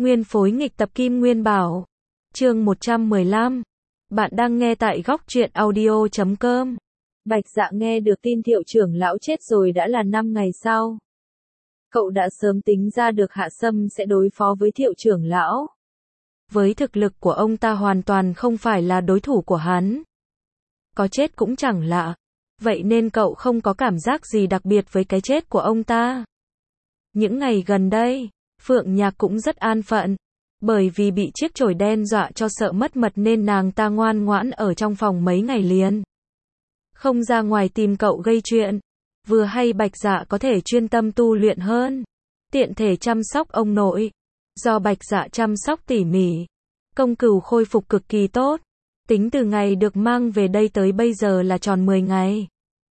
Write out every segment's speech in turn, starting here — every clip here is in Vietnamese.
Nguyên phối nghịch tập Kim Nguyên Bảo. Chương 115. Bạn đang nghe tại góc truyện audio.com. Bạch Dạ nghe được tin Thiệu trưởng lão chết rồi đã là 5 ngày sau. Cậu đã sớm tính ra được Hạ Sâm sẽ đối phó với Thiệu trưởng lão. Với thực lực của ông ta hoàn toàn không phải là đối thủ của hắn. Có chết cũng chẳng lạ. Vậy nên cậu không có cảm giác gì đặc biệt với cái chết của ông ta. Những ngày gần đây, Phượng Nhạc cũng rất an phận. Bởi vì bị chiếc chổi đen dọa cho sợ mất mật nên nàng ta ngoan ngoãn ở trong phòng mấy ngày liền. Không ra ngoài tìm cậu gây chuyện. Vừa hay Bạch Dạ có thể chuyên tâm tu luyện hơn. Tiện thể chăm sóc ông nội. Do Bạch Dạ chăm sóc tỉ mỉ. Công Cửu khôi phục cực kỳ tốt. Tính từ ngày được mang về đây tới bây giờ là tròn 10 ngày.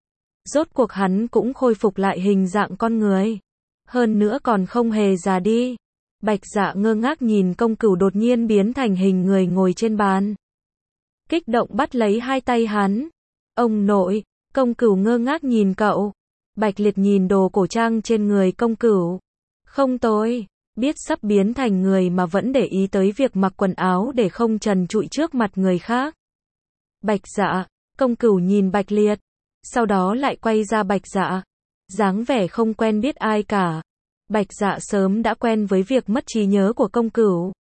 Rốt cuộc hắn cũng khôi phục lại hình dạng con người. Hơn nữa còn không hề già đi. Bạch Dạ ngơ ngác nhìn Công Cửu đột nhiên biến thành hình người ngồi trên bàn. Kích động bắt lấy hai tay hắn. Ông nội, Công Cửu ngơ ngác nhìn cậu. Bạch Liệt nhìn đồ cổ trang trên người Công Cửu. Không tôi, biết sắp biến thành người mà vẫn để ý tới việc mặc quần áo để không trần trụi trước mặt người khác. Bạch Dạ, Công Cửu nhìn Bạch Liệt. Sau đó lại quay ra Bạch Dạ. Dáng vẻ không quen biết ai cả. Bạch Dạ sớm đã quen với việc mất trí nhớ của Công Cửu.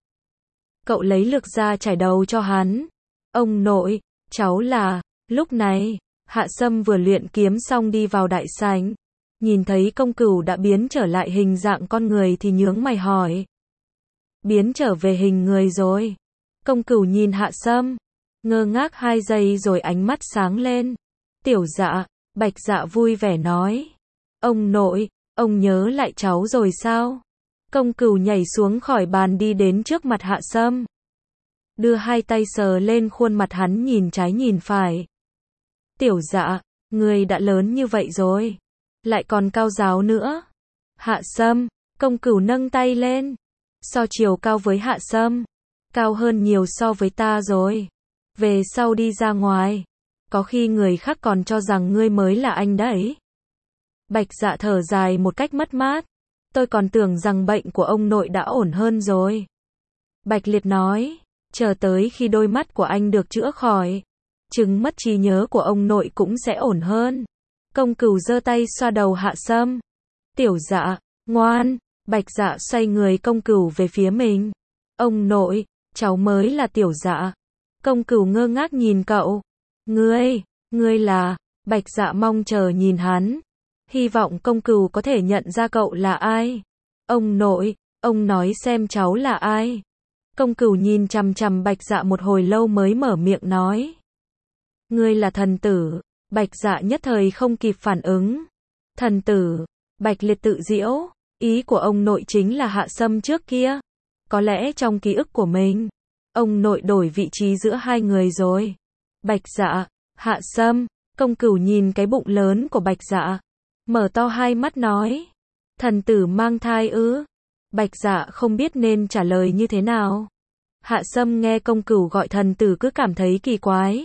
Cậu lấy lược ra chải đầu cho hắn. Ông nội, cháu là... Lúc này, Hạ Sâm vừa luyện kiếm xong đi vào đại sảnh. Nhìn thấy Công Cửu đã biến trở lại hình dạng con người thì nhướng mày hỏi. Biến trở về hình người rồi. Công Cửu nhìn Hạ Sâm. Ngơ ngác 2 giây rồi ánh mắt sáng lên. Tiểu Dạ, Bạch Dạ vui vẻ nói. Ông nội, ông nhớ lại cháu rồi sao? Công Cửu nhảy xuống khỏi bàn đi đến trước mặt Hạ Sâm. Đưa hai tay sờ lên khuôn mặt hắn nhìn trái nhìn phải. Tiểu Dạ, người đã lớn như vậy rồi. Lại còn cao ráo nữa. Hạ Sâm, Công Cửu nâng tay lên. So chiều cao với Hạ Sâm. Cao hơn nhiều so với ta rồi. Về sau đi ra ngoài. Có khi người khác còn cho rằng ngươi mới là anh đấy. Bạch Dạ thở dài một cách mất mát. Tôi còn tưởng rằng bệnh của ông nội đã ổn hơn rồi. Bạch Liệt nói. Chờ tới khi đôi mắt của anh được chữa khỏi. Chừng mất trí nhớ của ông nội cũng sẽ ổn hơn. Công Cửu giơ tay xoa đầu Hạ Sâm. Tiểu Dạ, ngoan. Bạch Dạ xoay người Công Cửu về phía mình. Ông nội, cháu mới là Tiểu Dạ. Công Cửu ngơ ngác nhìn cậu. Ngươi là... Bạch Dạ mong chờ nhìn hắn. Hy vọng Công Cửu có thể nhận ra cậu là ai. Ông nội, ông nói xem cháu là ai. Công Cửu nhìn chằm chằm Bạch Dạ một hồi lâu mới mở miệng nói. Ngươi là thần tử. Bạch Dạ nhất thời không kịp phản ứng. Thần tử. Bạch Liệt tự giễu. Ý của ông nội chính là Hạ Sâm trước kia. Có lẽ trong ký ức của mình, ông nội đổi vị trí giữa hai người rồi. Bạch Dạ, Hạ Sâm. Công Cửu nhìn cái bụng lớn của Bạch Dạ. Mở to hai mắt nói. Thần tử mang thai ư? Bạch Dạ không biết nên trả lời như thế nào. Hạ Sâm nghe Công Cửu gọi thần tử cứ cảm thấy kỳ quái.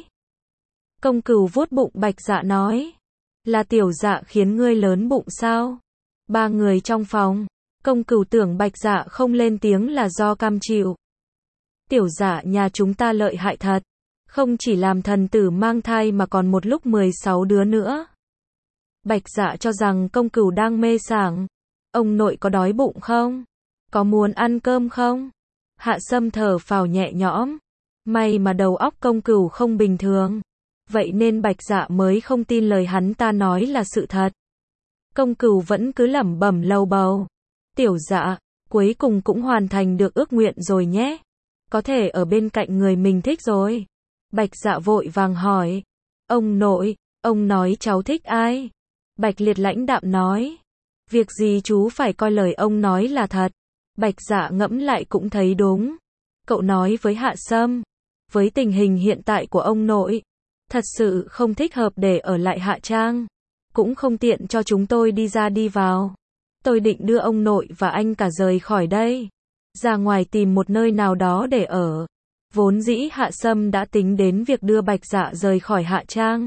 Công Cửu vuốt bụng Bạch Dạ nói. Là Tiểu Dạ khiến ngươi lớn bụng sao? 3 người trong phòng. Công Cửu tưởng Bạch Dạ không lên tiếng là do cam chịu. Tiểu Dạ nhà chúng ta lợi hại thật. Không chỉ làm thần tử mang thai mà còn một lúc 16 đứa nữa. Bạch Dạ cho rằng Công Cửu đang mê sảng. Ông nội có đói bụng không? Có muốn ăn cơm không? Hạ Sâm thở phào nhẹ nhõm. May mà đầu óc Công Cửu không bình thường. Vậy nên Bạch Dạ mới không tin lời hắn ta nói là sự thật. Công Cửu vẫn cứ lẩm bẩm lầu bầu. Tiểu Dạ, cuối cùng cũng hoàn thành được ước nguyện rồi nhé. Có thể ở bên cạnh người mình thích rồi. Bạch Dạ vội vàng hỏi. Ông nội, ông nói cháu thích ai? Bạch Liệt lãnh đạm nói. Việc gì chú phải coi lời ông nói là thật. Bạch Dạ ngẫm lại cũng thấy đúng. Cậu nói với Hạ Sâm. Với tình hình hiện tại của ông nội, thật sự không thích hợp để ở lại Hạ Trang. Cũng không tiện cho chúng tôi đi ra đi vào. Tôi định đưa ông nội và anh cả rời khỏi đây. Ra ngoài tìm một nơi nào đó để ở. Vốn dĩ Hạ Sâm đã tính đến việc đưa Bạch Dạ rời khỏi Hạ Trang.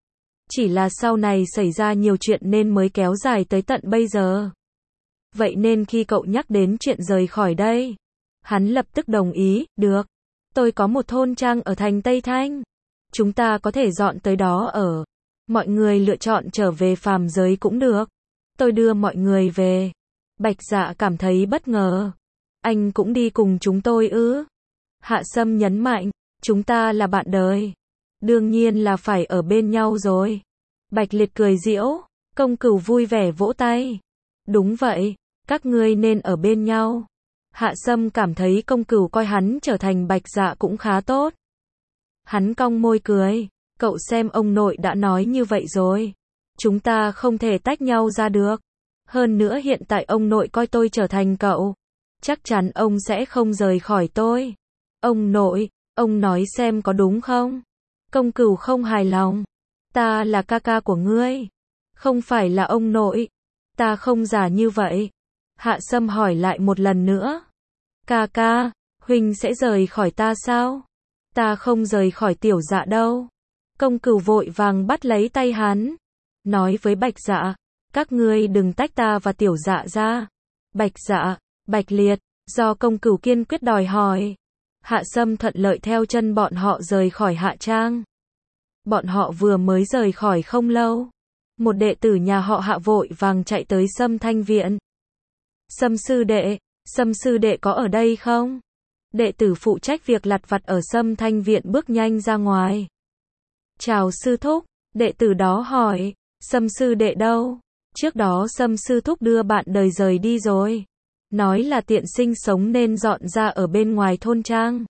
Chỉ là sau này xảy ra nhiều chuyện nên mới kéo dài tới tận bây giờ. Vậy nên khi cậu nhắc đến chuyện rời khỏi đây, Hắn lập tức đồng ý, được. Tôi có một thôn trang ở thành Tây Thanh. Chúng ta có thể dọn tới đó ở. Mọi người lựa chọn trở về phàm giới cũng được. Tôi đưa mọi người về. Bạch Dạ cảm thấy bất ngờ. Anh cũng đi cùng chúng tôi ư? Hạ Sâm nhấn mạnh, chúng ta là bạn đời. Đương nhiên là phải ở bên nhau rồi. Bạch Liệt cười giễu, Công Cửu vui vẻ vỗ tay. Đúng vậy, các ngươi nên ở bên nhau. Hạ Sâm cảm thấy Công Cửu coi hắn trở thành Bạch Dạ cũng khá tốt. Hắn cong môi cười, cậu xem ông nội đã nói như vậy rồi. Chúng ta không thể tách nhau ra được. Hơn nữa hiện tại ông nội coi tôi trở thành cậu. Chắc chắn ông sẽ không rời khỏi tôi. Ông nội, ông nói xem có đúng không? Công Cửu không hài lòng. Ta là ca ca của ngươi. Không phải là ông nội. Ta không giả như vậy. Hạ Sâm hỏi lại một lần nữa. Ca ca, huynh sẽ rời khỏi ta sao? Ta không rời khỏi Tiểu Dạ đâu. Công Cửu vội vàng bắt lấy tay hắn. Nói với Bạch Dạ, các ngươi đừng tách ta và Tiểu Dạ ra. Bạch Dạ, Bạch Liệt, do Công Cửu kiên quyết đòi hỏi. Hạ Sâm thuận lợi theo chân bọn họ rời khỏi Hạ Trang. Bọn họ vừa mới rời khỏi không lâu. Một đệ tử nhà họ Hạ vội vàng chạy tới Sâm Thanh Viện. Sâm sư đệ có ở đây không? Đệ tử phụ trách việc lặt vặt ở Sâm Thanh Viện bước nhanh ra ngoài. Chào sư thúc, đệ tử đó hỏi, Sâm sư đệ đâu? Trước đó Sâm sư thúc đưa bạn đời rời đi rồi. Nói là tiện sinh sống nên dọn ra ở bên ngoài thôn trang.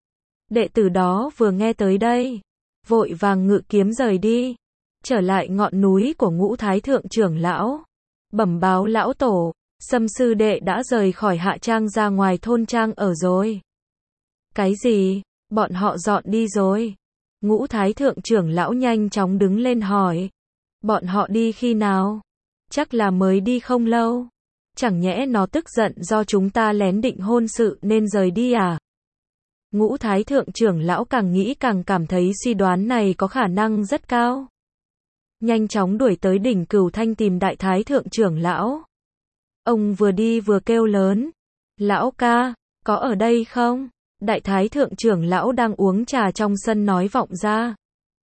Đệ tử đó vừa nghe tới đây, vội vàng ngự kiếm rời đi, trở lại ngọn núi của Ngũ Thái Thượng trưởng lão. Bẩm báo lão tổ, Sâm sư đệ đã rời khỏi Hạ Trang ra ngoài thôn trang ở rồi. Cái gì? Bọn họ dọn đi rồi? Ngũ Thái Thượng trưởng lão nhanh chóng đứng lên hỏi. Bọn họ đi khi nào? Chắc là mới đi không lâu. Chẳng nhẽ nó tức giận do chúng ta lén định hôn sự nên rời đi à? Ngũ Thái Thượng trưởng lão càng nghĩ càng cảm thấy suy đoán này có khả năng rất cao. Nhanh chóng đuổi tới đỉnh Cửu Thanh tìm Đại Thái Thượng trưởng lão. Ông vừa đi vừa kêu lớn. Lão ca, có ở đây không? Đại Thái Thượng trưởng lão đang uống trà trong sân nói vọng ra.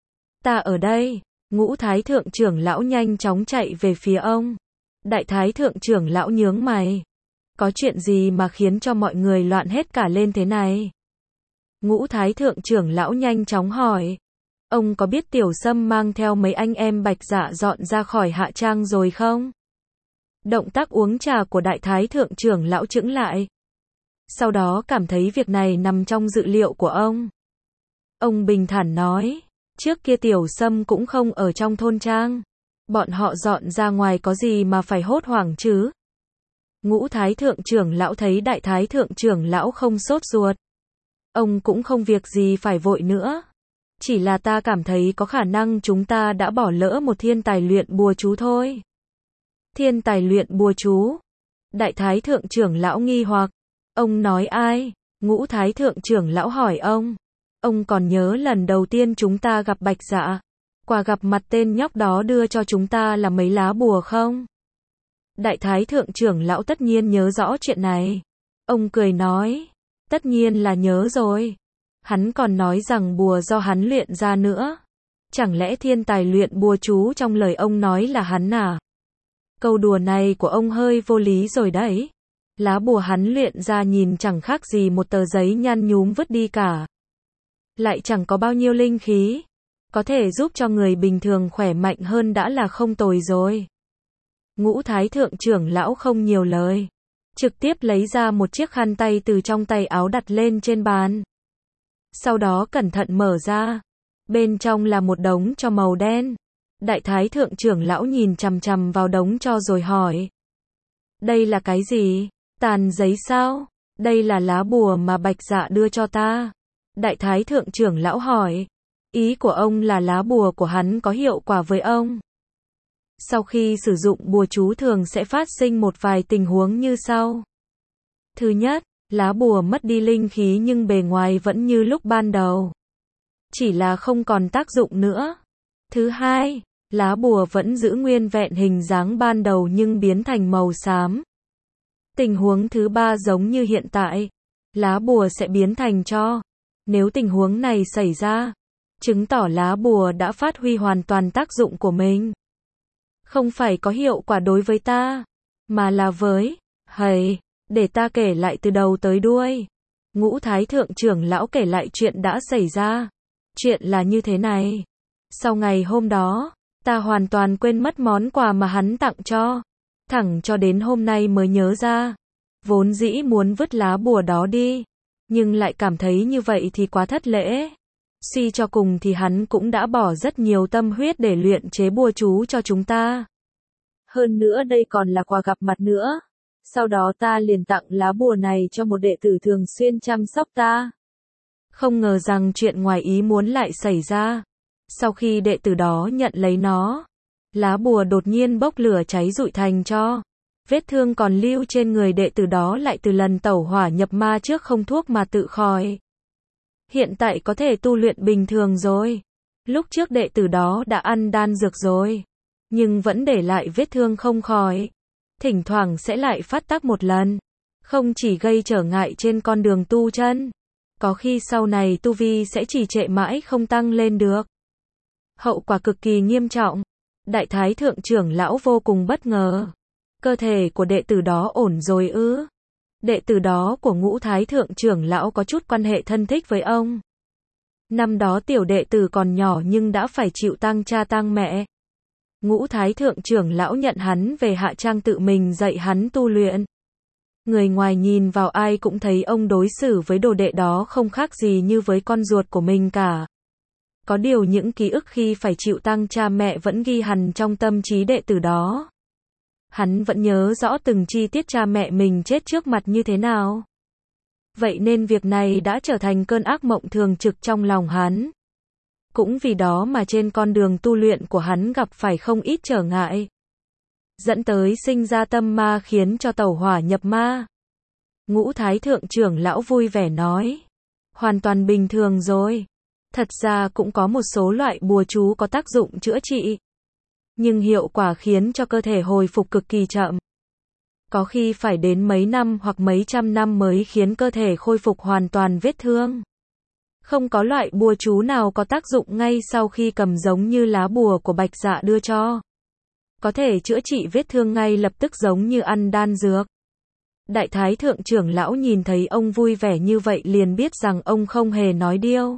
Ta ở đây. Ngũ Thái Thượng trưởng lão nhanh chóng chạy về phía ông. Đại Thái Thượng trưởng lão nhướng mày. Có chuyện gì mà khiến cho mọi người loạn hết cả lên thế này? Ngũ Thái Thượng trưởng lão nhanh chóng hỏi. Ông có biết Tiểu Sâm mang theo mấy anh em Bạch Dạ dọn ra khỏi Hạ Trang rồi không? Động tác uống trà của Đại Thái Thượng trưởng lão chững lại. Sau đó cảm thấy việc này nằm trong dự liệu của ông. Ông bình thản nói, trước kia Tiểu Sâm cũng không ở trong thôn trang. Bọn họ dọn ra ngoài có gì mà phải hốt hoảng chứ? Ngũ Thái Thượng trưởng lão thấy Đại Thái Thượng trưởng lão không sốt ruột. Ông cũng không việc gì phải vội nữa. Chỉ là ta cảm thấy có khả năng chúng ta đã bỏ lỡ một thiên tài luyện bùa chú thôi. Thiên tài luyện bùa chú? Đại Thái Thượng trưởng lão nghi hoặc. Ông nói ai? Ngũ Thái Thượng trưởng lão hỏi ông. Ông còn nhớ lần đầu tiên chúng ta gặp Bạch Dạ? Quà gặp mặt tên nhóc đó đưa cho chúng ta là mấy lá bùa không? Đại Thái Thượng trưởng lão tất nhiên nhớ rõ chuyện này. Ông cười nói. Tất nhiên là nhớ rồi. Hắn còn nói rằng bùa do hắn luyện ra nữa. Chẳng lẽ thiên tài luyện bùa chú trong lời ông nói là hắn à? Câu đùa này của ông hơi vô lý rồi đấy. Lá bùa hắn luyện ra nhìn chẳng khác gì một tờ giấy nhăn nhúm vứt đi cả. Lại chẳng có bao nhiêu linh khí. Có thể giúp cho người bình thường khỏe mạnh hơn đã là không tồi rồi. Ngũ Thái Thượng trưởng lão không nhiều lời. Trực tiếp lấy ra một chiếc khăn tay từ trong tay áo đặt lên trên bàn. Sau đó cẩn thận mở ra. Bên trong là một đống tro màu đen. Đại Thái Thượng trưởng lão nhìn chằm chằm vào đống tro rồi hỏi. Đây là cái gì? Tàn giấy sao? Đây là lá bùa mà Bạch Dạ đưa cho ta. Đại Thái Thượng trưởng lão hỏi. Ý của ông là lá bùa của hắn có hiệu quả với ông. Sau khi sử dụng bùa chú thường sẽ phát sinh một vài tình huống như sau. Thứ nhất, lá bùa mất đi linh khí nhưng bề ngoài vẫn như lúc ban đầu. Chỉ là không còn tác dụng nữa. Thứ hai, lá bùa vẫn giữ nguyên vẹn hình dáng ban đầu nhưng biến thành màu xám. Tình huống thứ ba giống như hiện tại. lá bùa sẽ biến thành tro. Nếu tình huống này xảy ra, chứng tỏ lá bùa đã phát huy hoàn toàn tác dụng của mình. Không phải có hiệu quả đối với ta, mà là với, để ta kể lại từ đầu tới đuôi. Ngũ Thái Thượng trưởng lão kể lại chuyện đã xảy ra. Chuyện là như thế này. Sau ngày hôm đó, ta hoàn toàn quên mất món quà mà hắn tặng cho. Thẳng cho đến hôm nay mới nhớ ra. Vốn dĩ muốn vứt lá bùa đó đi, nhưng lại cảm thấy như vậy thì quá thất lễ. Suy cho cùng thì hắn cũng đã bỏ rất nhiều tâm huyết để luyện chế bùa chú cho chúng ta. Hơn nữa đây còn là quà gặp mặt nữa. Sau đó ta liền tặng lá bùa này cho một đệ tử thường xuyên chăm sóc ta. Không ngờ rằng chuyện ngoài ý muốn lại xảy ra. Sau khi đệ tử đó nhận lấy nó, lá bùa đột nhiên bốc lửa cháy rụi thành tro. Vết thương còn lưu trên người đệ tử đó lại từ lần tẩu hỏa nhập ma trước không thuốc mà tự khỏi. Hiện tại có thể tu luyện bình thường rồi. Lúc trước đệ tử đó đã ăn đan dược rồi, nhưng vẫn để lại vết thương không khỏi. Thỉnh thoảng sẽ lại phát tác một lần. Không chỉ gây trở ngại trên con đường tu chân, có khi sau này tu vi sẽ trì trệ mãi không tăng lên được. Hậu quả cực kỳ nghiêm trọng. Đại Thái Thượng trưởng lão vô cùng bất ngờ. Cơ thể của đệ tử đó ổn rồi ư? Đệ tử đó của Ngũ Thái Thượng trưởng lão có chút quan hệ thân thích với ông. Năm đó tiểu đệ tử còn nhỏ nhưng đã phải chịu tang cha tang mẹ. Ngũ Thái Thượng trưởng lão nhận hắn về Hạ Trang tự mình dạy hắn tu luyện. Người ngoài nhìn vào ai cũng thấy ông đối xử với đồ đệ đó không khác gì như với con ruột của mình cả. Có điều những ký ức khi phải chịu tang cha mẹ vẫn ghi hằn trong tâm trí đệ tử đó. Hắn vẫn nhớ rõ từng chi tiết cha mẹ mình chết trước mặt như thế nào. Vậy nên việc này đã trở thành cơn ác mộng thường trực trong lòng hắn. Cũng vì đó mà trên con đường tu luyện của hắn gặp phải không ít trở ngại, dẫn tới sinh ra tâm ma khiến cho tẩu hỏa nhập ma. Ngũ Thái Thượng trưởng lão vui vẻ nói, hoàn toàn bình thường rồi. Thật ra cũng có một số loại bùa chú có tác dụng chữa trị, nhưng hiệu quả khiến cho cơ thể hồi phục cực kỳ chậm. Có khi phải đến mấy năm hoặc mấy trăm năm mới khiến cơ thể khôi phục hoàn toàn vết thương. Không có loại bùa chú nào có tác dụng ngay sau khi cầm giống như lá bùa của Bạch Dạ đưa cho. Có thể chữa trị vết thương ngay lập tức giống như ăn đan dược. Đại Thái Thượng trưởng lão nhìn thấy ông vui vẻ như vậy liền biết rằng ông không hề nói điêu.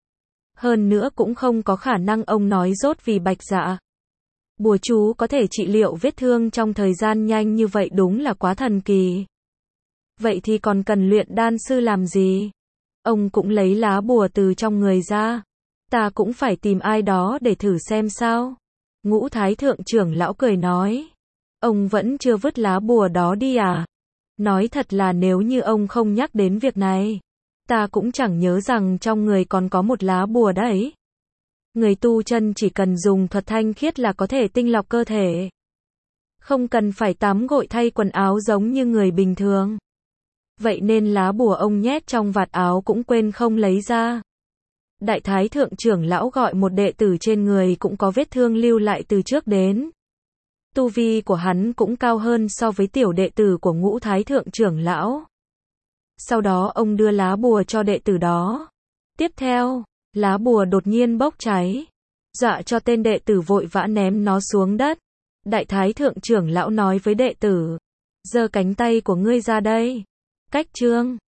Hơn nữa cũng không có khả năng ông nói dốt vì Bạch Dạ. Bùa chú có thể trị liệu vết thương trong thời gian nhanh như vậy đúng là quá thần kỳ. Vậy thì còn cần luyện đan sư làm gì? Ông cũng lấy lá bùa từ trong người ra. Ta cũng phải tìm ai đó để thử xem sao. Ngũ Thái Thượng trưởng lão cười nói. Ông vẫn chưa vứt lá bùa đó đi à? Nói thật là nếu như ông không nhắc đến việc này, ta cũng chẳng nhớ rằng trong người còn có một lá bùa đấy. Người tu chân chỉ cần dùng thuật thanh khiết là có thể tinh lọc cơ thể. Không cần phải tắm gội thay quần áo giống như người bình thường. Vậy nên lá bùa ông nhét trong vạt áo cũng quên không lấy ra. Đại Thái Thượng trưởng lão gọi một đệ tử trên người cũng có vết thương lưu lại từ trước đến. Tu vi của hắn cũng cao hơn so với tiểu đệ tử của Ngũ Thái Thượng trưởng lão. Sau đó ông đưa lá bùa cho đệ tử đó. Tiếp theo, lá bùa đột nhiên bốc cháy, dọa cho tên đệ tử vội vã ném nó xuống đất. Đại Thái Thượng trưởng lão nói với đệ tử, giơ cánh tay của ngươi ra đây. Cách chương